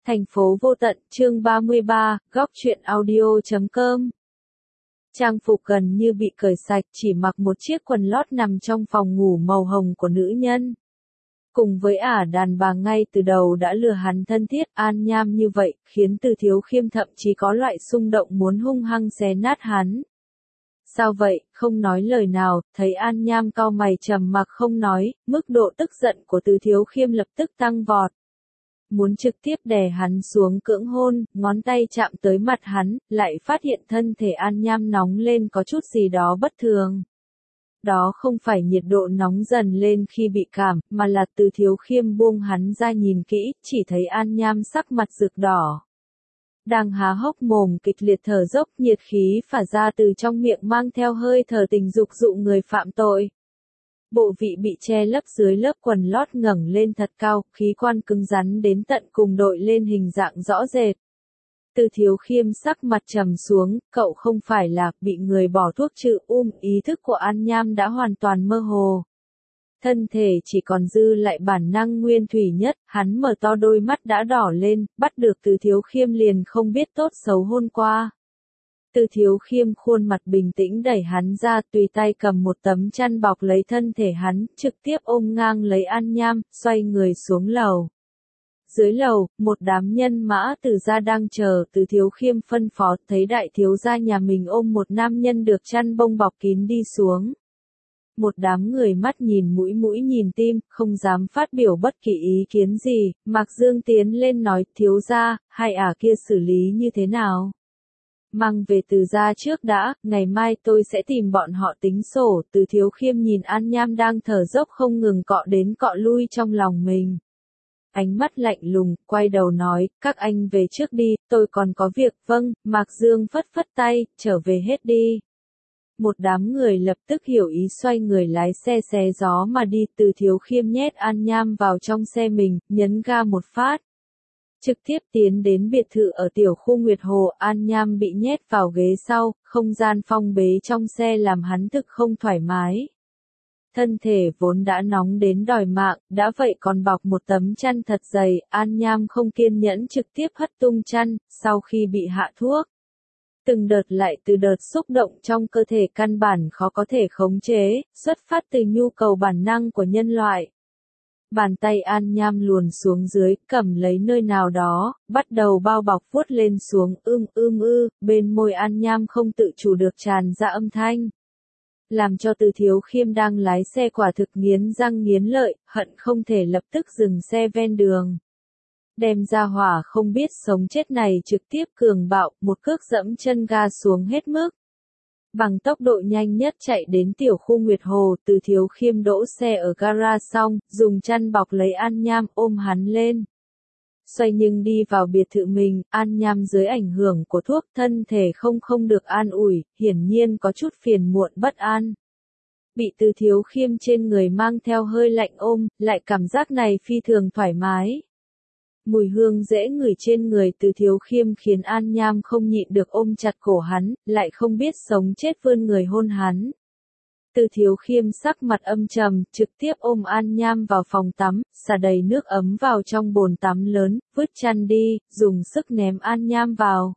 Thành phố vô tận, chương 33, góc truyện audio.com. Trang phục gần như bị cởi sạch, chỉ mặc một chiếc quần lót nằm trong phòng ngủ màu hồng của nữ nhân. Cùng với đàn bà ngay từ đầu đã lừa hắn thân thiết, An Nham như vậy, khiến Từ Thiếu Khiêm thậm chí có loại xung động muốn hung hăng xé nát hắn. Sao vậy, không nói lời nào, thấy An Nham cau mày trầm mặc không nói, mức độ tức giận của Từ Thiếu Khiêm lập tức tăng vọt. Muốn trực tiếp đè hắn xuống cưỡng hôn, ngón tay chạm tới mặt hắn, lại phát hiện thân thể An Nham nóng lên có chút gì đó bất thường. Đó không phải nhiệt độ nóng dần lên khi bị cảm, mà là Từ Thiếu Khiêm buông hắn ra nhìn kỹ, chỉ thấy An Nham sắc mặt rực đỏ. Đang há hốc mồm kịch liệt thở dốc, nhiệt khí phả ra từ trong miệng mang theo hơi thở tình dục dụ người phạm tội. Bộ vị bị che lấp dưới lớp quần lót ngẩng lên thật cao, khí quan cứng rắn đến tận cùng đội lên hình dạng rõ rệt. Từ Thiếu Khiêm sắc mặt trầm xuống, cậu không phải là bị người bỏ thuốc trừ ý thức của An Nham đã hoàn toàn mơ hồ. Thân thể chỉ còn dư lại bản năng nguyên thủy nhất, hắn mở to đôi mắt đã đỏ lên, bắt được Từ Thiếu Khiêm liền không biết tốt xấu hôn qua. Từ Thiếu Khiêm khuôn mặt bình tĩnh đẩy hắn ra, tùy tay cầm một tấm chăn bọc lấy thân thể hắn, trực tiếp ôm ngang lấy An Nham, xoay người xuống lầu. Dưới lầu, một đám nhân mã Từ gia đang chờ, Từ Thiếu Khiêm phân phó, thấy đại thiếu gia nhà mình ôm một nam nhân được chăn bông bọc kín đi xuống. Một đám người mắt nhìn mũi nhìn tim, không dám phát biểu bất kỳ ý kiến gì, Mạc Dương tiến lên nói, thiếu gia, hai kia xử lý như thế nào? Mang về Từ gia trước đã, ngày mai tôi sẽ tìm bọn họ tính sổ. Từ Thiếu Khiêm nhìn An Nham đang thở dốc không ngừng cọ đến cọ lui trong lòng mình. Ánh mắt lạnh lùng, quay đầu nói, các anh về trước đi, tôi còn có việc. Vâng, Mạc Dương phất phất tay, trở về hết đi. Một đám người lập tức hiểu ý xoay người lái xe xé gió mà đi. Từ Thiếu Khiêm nhét An Nham vào trong xe mình, nhấn ga một phát. Trực tiếp tiến đến biệt thự ở tiểu khu Nguyệt Hồ. An Nham bị nhét vào ghế sau, không gian phong bế trong xe làm hắn thực không thoải mái. Thân thể vốn đã nóng đến đòi mạng, đã vậy còn bọc một tấm chăn thật dày, An Nham không kiên nhẫn trực tiếp hất tung chăn, sau khi bị hạ thuốc. Từng đợt lại từ đợt xúc động trong cơ thể căn bản khó có thể khống chế, xuất phát từ nhu cầu bản năng của nhân loại. Bàn tay An Nham luồn xuống dưới, cầm lấy nơi nào đó, bắt đầu bao bọc vuốt lên xuống, bên môi An Nham không tự chủ được tràn ra âm thanh. Làm cho Từ Thiếu Khiêm đang lái xe quả thực nghiến răng nghiến lợi, hận không thể lập tức dừng xe ven đường. Đem ra hỏa không biết sống chết này trực tiếp cường bạo, một cước dẫm chân ga xuống hết mức. Bằng tốc độ nhanh nhất chạy đến tiểu khu Nguyệt Hồ, Từ Thiếu Khiêm đỗ xe ở gara xong, dùng chăn bọc lấy An Nham ôm hắn lên. Xoay nhưng đi vào biệt thự mình, An Nham dưới ảnh hưởng của thuốc thân thể không được an ủi, hiển nhiên có chút phiền muộn bất an. Bị Từ Thiếu Khiêm trên người mang theo hơi lạnh ôm, lại cảm giác này phi thường thoải mái. Mùi hương dễ ngửi trên người Từ Thiếu Khiêm khiến An Nham không nhịn được ôm chặt cổ hắn, lại không biết sống chết vươn người hôn hắn. Từ Thiếu Khiêm sắc mặt âm trầm, trực tiếp ôm An Nham vào phòng tắm, xả đầy nước ấm vào trong bồn tắm lớn, vứt chăn đi, dùng sức ném An Nham vào.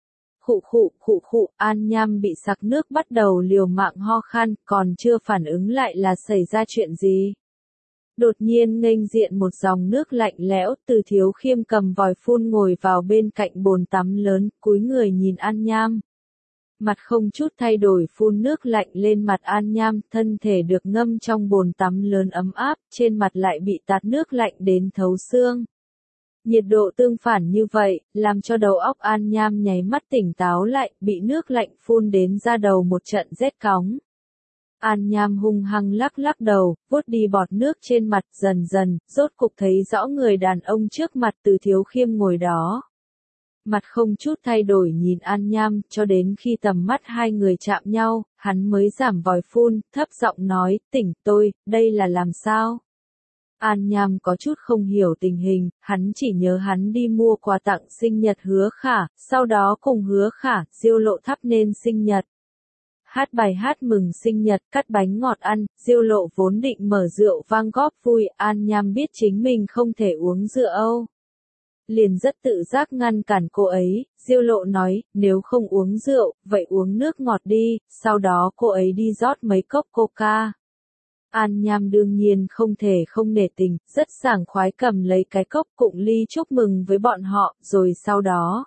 Khụ, An Nham bị sặc nước bắt đầu liều mạng ho khan, còn chưa phản ứng lại là xảy ra chuyện gì. Đột nhiên nghênh diện một dòng nước lạnh lẽo, Từ Thiếu Khiêm cầm vòi phun ngồi vào bên cạnh bồn tắm lớn, cúi người nhìn An Nham. Mặt không chút thay đổi phun nước lạnh lên mặt An Nham, thân thể được ngâm trong bồn tắm lớn ấm áp, trên mặt lại bị tạt nước lạnh đến thấu xương. Nhiệt độ tương phản như vậy, làm cho đầu óc An Nham nháy mắt tỉnh táo lại, bị nước lạnh phun đến da đầu một trận rét cóng. An Nham hung hăng lắc đầu, vuốt đi bọt nước trên mặt, dần, rốt cục thấy rõ người đàn ông trước mặt Từ Thiếu Khiêm ngồi đó. Mặt không chút thay đổi nhìn An Nham, cho đến khi tầm mắt hai người chạm nhau, hắn mới giảm vòi phun, thấp giọng nói, tỉnh tôi, đây là làm sao? An Nham có chút không hiểu tình hình, hắn chỉ nhớ hắn đi mua quà tặng sinh nhật Hứa Khả, sau đó cùng Hứa Khả, Diêu Lộ thắp nên sinh nhật. Hát bài hát mừng sinh nhật, cắt bánh ngọt ăn, Diêu Lộ vốn định mở rượu vang góp vui, An Nham biết chính mình không thể uống rượu. liền rất tự giác ngăn cản cô ấy, Diêu Lộ nói, nếu không uống rượu, vậy uống nước ngọt đi, sau đó cô ấy đi rót mấy cốc coca. An Nham đương nhiên không thể không nể tình, rất sảng khoái cầm lấy cái cốc cụng ly chúc mừng với bọn họ, rồi sau đó.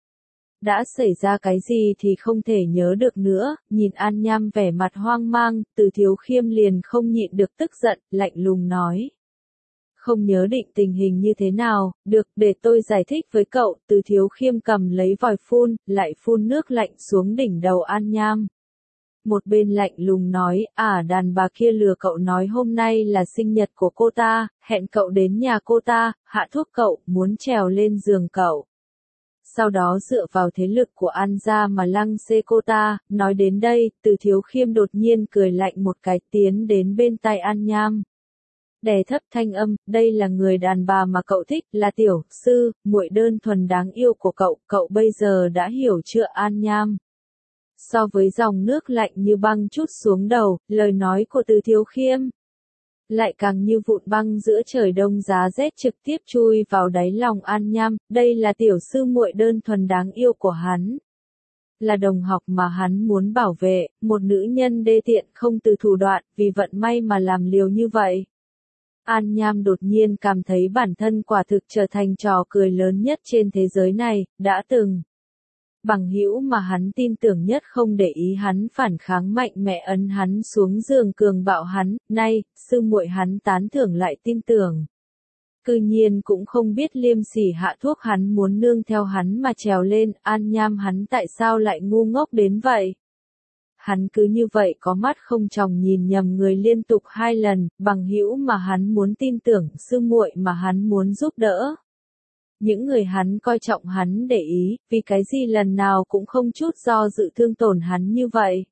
Đã xảy ra cái gì thì không thể nhớ được nữa, nhìn An Nham vẻ mặt hoang mang, Từ Thiếu Khiêm liền không nhịn được tức giận, lạnh lùng nói. Không nhớ định tình hình như thế nào, được, để tôi giải thích với cậu, Từ Thiếu Khiêm cầm lấy vòi phun, lại phun nước lạnh xuống đỉnh đầu An Nham. Một bên lạnh lùng nói, đàn bà kia lừa cậu nói hôm nay là sinh nhật của cô ta, hẹn cậu đến nhà cô ta, hạ thuốc cậu, muốn trèo lên giường cậu. Sau đó dựa vào thế lực của An gia mà lăng xê cô ta, nói đến đây, Từ Thiếu Khiêm đột nhiên cười lạnh một cái tiến đến bên tai An Nham. Đè thấp thanh âm, đây là người đàn bà mà cậu thích, là tiểu sư, muội đơn thuần đáng yêu của cậu bây giờ đã hiểu chưa An Nham? So với dòng nước lạnh như băng trút xuống đầu, lời nói của Từ Thiếu Khiêm lại càng như vụn băng giữa trời đông giá rét trực tiếp chui vào đáy lòng An Nham, đây là tiểu sư muội đơn thuần đáng yêu của hắn. Là đồng học mà hắn muốn bảo vệ, một nữ nhân đê tiện không từ thủ đoạn, vì vận may mà làm liều như vậy. An Nham đột nhiên cảm thấy bản thân quả thực trở thành trò cười lớn nhất trên thế giới này, đã từng. Bằng hữu mà hắn tin tưởng nhất không để ý hắn phản kháng mạnh mẽ ấn hắn xuống giường cường bạo hắn, nay, sư muội hắn tán thưởng lại tin tưởng. Cư nhiên cũng không biết liêm sỉ hạ thuốc hắn muốn nương theo hắn mà trèo lên, An Nham hắn tại sao lại ngu ngốc đến vậy? Hắn cứ như vậy có mắt không tròng nhìn nhầm người liên tục 2 lần, bằng hữu mà hắn muốn tin tưởng, sư muội mà hắn muốn giúp đỡ. Những người hắn coi trọng hắn để ý, vì cái gì lần nào cũng không chút do dự thương tổn hắn như vậy.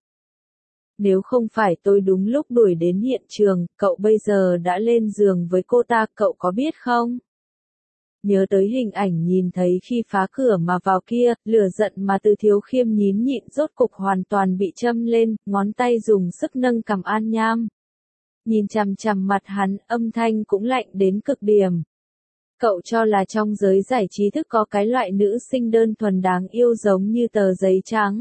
Nếu không phải tôi đúng lúc đuổi đến hiện trường, cậu bây giờ đã lên giường với cô ta, cậu có biết không? Nhớ tới hình ảnh nhìn thấy khi phá cửa mà vào kia, lửa giận mà Từ Thiếu Khiêm nhín nhịn rốt cục hoàn toàn bị châm lên, ngón tay dùng sức nâng cằm An Nham. Nhìn chằm chằm mặt hắn, âm thanh cũng lạnh đến cực điểm. Cậu cho là trong giới giải trí thức có cái loại nữ sinh đơn thuần đáng yêu giống như tờ giấy trắng.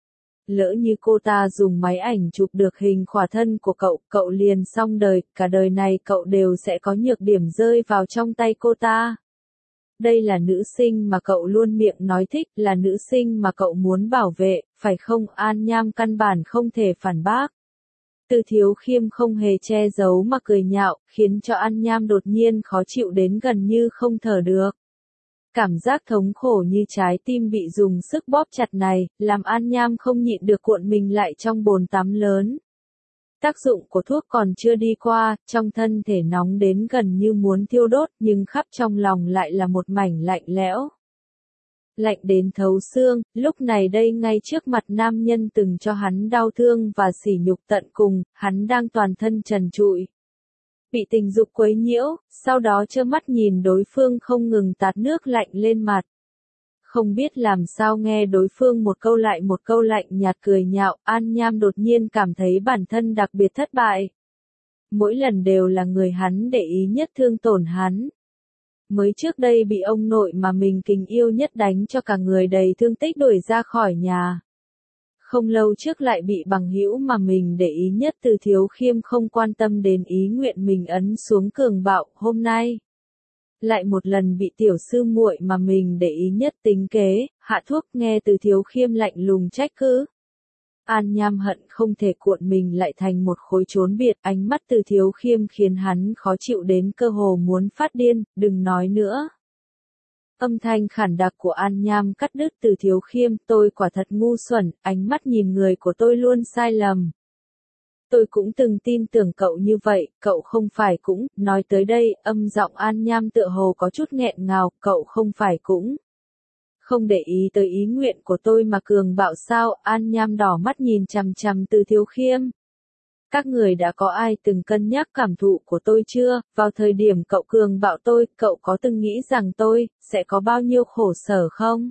Lỡ như cô ta dùng máy ảnh chụp được hình khỏa thân của cậu liền xong đời, cả đời này cậu đều sẽ có nhược điểm rơi vào trong tay cô ta. Đây là nữ sinh mà cậu luôn miệng nói thích, là nữ sinh mà cậu muốn bảo vệ, phải không? An Nham căn bản không thể phản bác. Từ Thiếu Khiêm không hề che giấu mà cười nhạo, khiến cho An Nham đột nhiên khó chịu đến gần như không thở được. Cảm giác thống khổ như trái tim bị dùng sức bóp chặt này, làm An Nham không nhịn được cuộn mình lại trong bồn tắm lớn. Tác dụng của thuốc còn chưa đi qua, trong thân thể nóng đến gần như muốn thiêu đốt, nhưng khắp trong lòng lại là một mảnh lạnh lẽo. Lạnh đến thấu xương, lúc này đây ngay trước mặt nam nhân từng cho hắn đau thương và sỉ nhục tận cùng, hắn đang toàn thân trần trụi. Bị tình dục quấy nhiễu, sau đó trơ mắt nhìn đối phương không ngừng tạt nước lạnh lên mặt. Không biết làm sao nghe đối phương một câu lại một câu lạnh nhạt cười nhạo, An Nham đột nhiên cảm thấy bản thân đặc biệt thất bại. Mỗi lần đều là người hắn để ý nhất thương tổn hắn. Mới trước đây bị ông nội mà mình kính yêu nhất đánh cho cả người đầy thương tích đuổi ra khỏi nhà. Không lâu trước lại bị bằng hữu mà mình để ý nhất Từ Thiếu Khiêm không quan tâm đến ý nguyện mình ấn xuống cường bạo, hôm nay. Lại một lần bị tiểu sư muội mà mình để ý nhất tính kế, hạ thuốc nghe Từ Thiếu Khiêm lạnh lùng trách cứ. An Nham hận không thể cuộn mình lại thành một khối trốn biệt, ánh mắt Từ Thiếu Khiêm khiến hắn khó chịu đến cơ hồ muốn phát điên, đừng nói nữa. Âm thanh khản đặc của An Nham cắt đứt Từ Thiếu Khiêm, tôi quả thật ngu xuẩn, ánh mắt nhìn người của tôi luôn sai lầm. Tôi cũng từng tin tưởng cậu như vậy, cậu không phải cũng, nói tới đây, âm giọng An Nham tựa hồ có chút nghẹn ngào, cậu không phải cũng. Không để ý tới ý nguyện của tôi mà cường bạo sao, An Nham đỏ mắt nhìn chằm chằm Từ Thiếu Khiêm. Các người đã có ai từng cân nhắc cảm thụ của tôi chưa, vào thời điểm cậu cường bạo tôi, cậu có từng nghĩ rằng tôi, sẽ có bao nhiêu khổ sở không?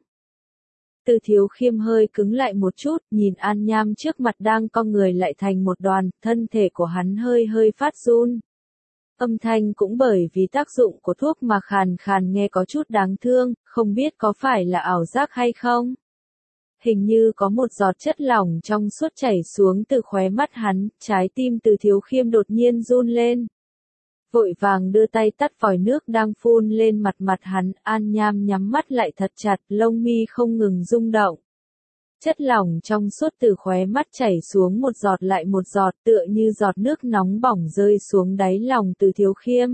Từ Thiếu Khiêm hơi cứng lại một chút, nhìn An Nham trước mặt đang co người lại thành một đoàn, thân thể của hắn hơi hơi phát run. Âm thanh cũng bởi vì tác dụng của thuốc mà khàn khàn nghe có chút đáng thương, không biết có phải là ảo giác hay không. Hình như có một giọt chất lỏng trong suốt chảy xuống từ khóe mắt hắn, trái tim Từ Thiếu Khiêm đột nhiên run lên. Vội vàng đưa tay tắt vòi nước đang phun lên mặt mặt hắn, An Nham nhắm mắt lại thật chặt, lông mi không ngừng rung động. Chất lỏng trong suốt từ khóe mắt chảy xuống một giọt lại một giọt tựa như giọt nước nóng bỏng rơi xuống đáy lòng Từ Thiếu Khiêm.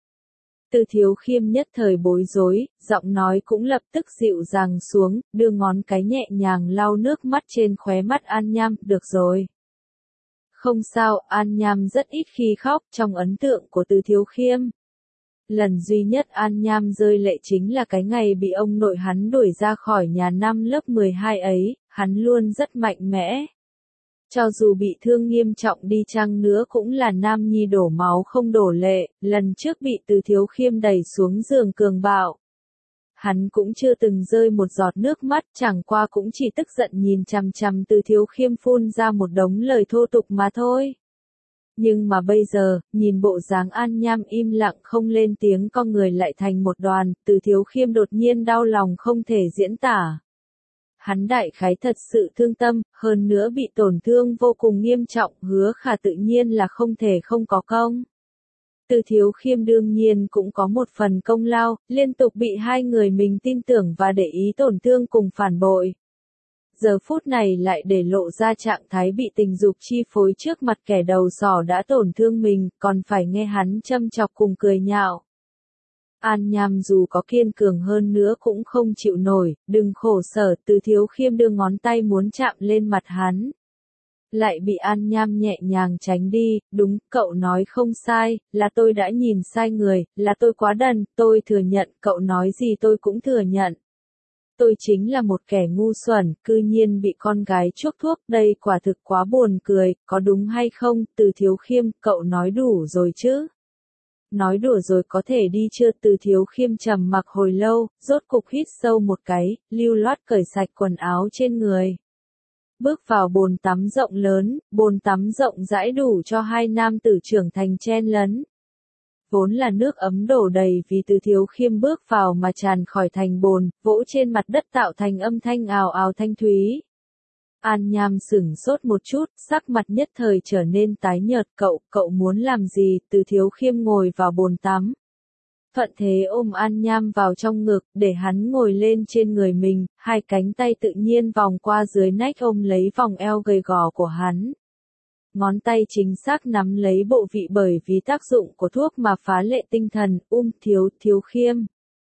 Từ Thiếu Khiêm nhất thời bối rối, giọng nói cũng lập tức dịu dàng xuống, đưa ngón cái nhẹ nhàng lau nước mắt trên khóe mắt An Nham, được rồi. Không sao, An Nham rất ít khi khóc trong ấn tượng của Từ Thiếu Khiêm. Lần duy nhất An Nham rơi lệ chính là cái ngày bị ông nội hắn đuổi ra khỏi nhà năm lớp 12 ấy, hắn luôn rất mạnh mẽ. Cho dù bị thương nghiêm trọng đi chăng nữa cũng là nam nhi đổ máu không đổ lệ, lần trước bị Từ Thiếu Khiêm đẩy xuống giường cường bạo. Hắn cũng chưa từng rơi một giọt nước mắt, chẳng qua cũng chỉ tức giận nhìn chằm chằm Từ Thiếu Khiêm phun ra một đống lời thô tục mà thôi. Nhưng mà bây giờ, nhìn bộ dáng An Nham im lặng không lên tiếng con người lại thành một đoàn, Từ Thiếu Khiêm đột nhiên đau lòng không thể diễn tả. Hắn đại khái thật sự thương tâm, hơn nữa bị tổn thương vô cùng nghiêm trọng, Hứa Khả tự nhiên là không thể không có công. Từ Thiếu Khiêm đương nhiên cũng có một phần công lao, liên tục bị hai người mình tin tưởng và để ý tổn thương cùng phản bội. Giờ phút này lại để lộ ra trạng thái bị tình dục chi phối trước mặt kẻ đầu sỏ đã tổn thương mình, còn phải nghe hắn châm chọc cùng cười nhạo. An Nham dù có kiên cường hơn nữa cũng không chịu nổi, đừng khổ sở, Từ Thiếu Khiêm đưa ngón tay muốn chạm lên mặt hắn. Lại bị An Nham nhẹ nhàng tránh đi, đúng, cậu nói không sai, là tôi đã nhìn sai người, là tôi quá đần, tôi thừa nhận, cậu nói gì tôi cũng thừa nhận. Tôi chính là một kẻ ngu xuẩn, cư nhiên bị con gái chuốc thuốc, đây quả thực quá buồn cười, có đúng hay không, Từ Thiếu Khiêm, cậu nói đủ rồi chứ? Nói đùa rồi có thể đi chưa? Từ Thiếu Khiêm trầm mặc hồi lâu, rốt cục hít sâu một cái, lưu loát cởi sạch quần áo trên người. Bước vào bồn tắm rộng lớn, bồn tắm rộng rãi đủ cho hai nam tử trưởng thành chen lấn. Vốn là nước ấm đổ đầy vì Từ Thiếu Khiêm bước vào mà tràn khỏi thành bồn, vỗ trên mặt đất tạo thành âm thanh ào ào thanh thúy. An Nham sửng sốt một chút, sắc mặt nhất thời trở nên tái nhợt, cậu muốn làm gì? Từ Thiếu Khiêm ngồi vào bồn tắm. Thuận thế ôm An Nham vào trong ngực, để hắn ngồi lên trên người mình, hai cánh tay tự nhiên vòng qua dưới nách ôm lấy vòng eo gầy gò của hắn. Ngón tay chính xác nắm lấy bộ vị bởi vì tác dụng của thuốc mà phá lệ tinh thần, Thiếu Khiêm.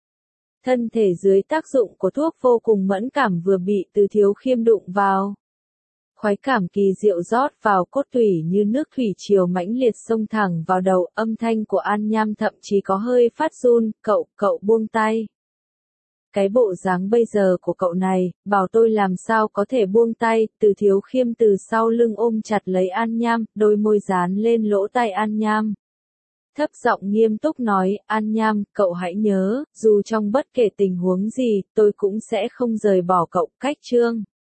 Thân thể dưới tác dụng của thuốc vô cùng mẫn cảm vừa bị Từ Thiếu Khiêm đụng vào. Khoái cảm kỳ diệu rót vào cốt tủy như nước thủy triều mãnh liệt xông thẳng vào đầu, âm thanh của An Nham thậm chí có hơi phát run, cậu buông tay. Cái bộ dáng bây giờ của cậu này, bảo tôi làm sao có thể buông tay, Từ Thiếu Khiêm từ sau lưng ôm chặt lấy An Nham, đôi môi dán lên lỗ tai An Nham. Thấp giọng nghiêm túc nói, An Nham, cậu hãy nhớ, dù trong bất kể tình huống gì, tôi cũng sẽ không rời bỏ cậu, cách chương.